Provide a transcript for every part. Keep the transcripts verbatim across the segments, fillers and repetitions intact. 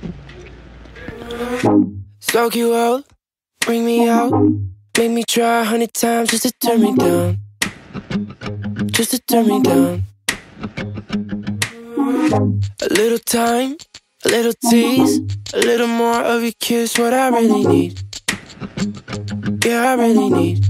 Soak you out, bring me out, make me try a hundred times just to turn me down, just to turn me down. A little time, a little tease, a little more of your kiss, what I really need. Yeah, I really need.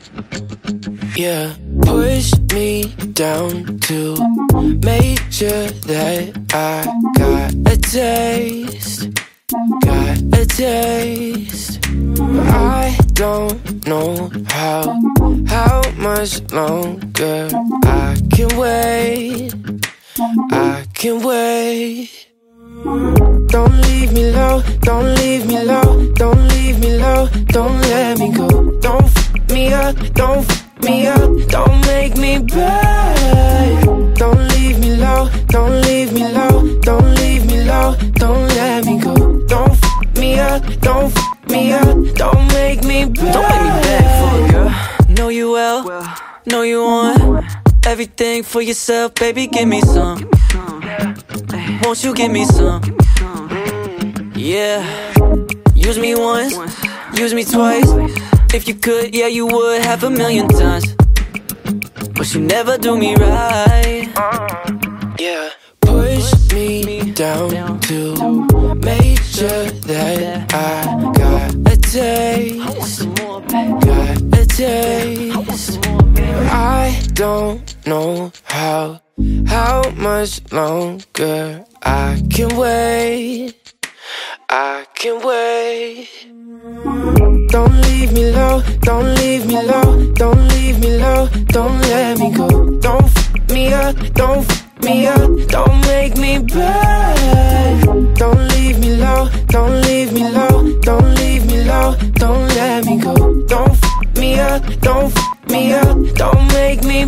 Yeah, push me down to make sure that I got a taste, got a taste. I don't know how, how much longer I can wait, I can wait. Don't leave me low, don't leave me low, don't leave me low, don't let me go. Don't f me up, don't f me up, don't make me bad. Don't leave me low, don't leave me low, don't leave me low, don't let me go. Don't f me up, don't f me up, don't make me bad. Don't make me beg for it, girl. Know you well, know you want everything for yourself, baby, give me some. Won't you give me some? Yeah. Use me once, use me twice. If you could, yeah, you would half a million times. But you never do me right. Yeah. Push me down to make sure that I got a taste, got a taste. I don't know how, how much longer I can wait, I can wait. Don't leave me low, don't leave me low, don't leave me low, don't let me go. Don't f me up, don't f me up, don't make me bad. Don't leave me low, don't leave me low, don't leave me low, don't let me go. Don't f me up, don't f me up, don't make me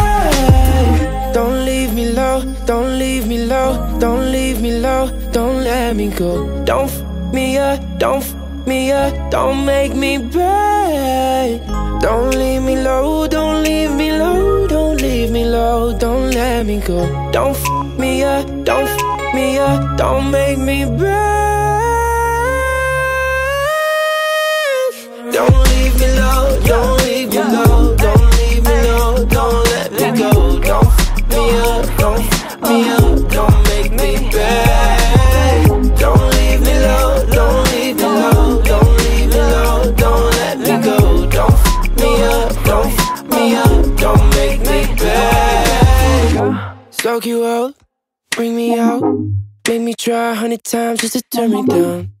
bad. Don't leave me low, don't leave me low, don't leave me low, don't let me go. Don't f me up, don't f me up, don't make me bad. Don't leave me low, don't leave me low, don't leave me low, don't let me go. Don't f me up, don't f me up, don't make me bad. Don't leave me low, don't leave me low, don't leave me low, don't let me go. Don't f me up, don't f me up, don't make me bad. Don't leave me low, don't leave me low, don't leave me low, don't let me go. Don't f me up, don't f me up, don't make me bad. Soak you out, bring me out, make me try a hundred times just to turn me down,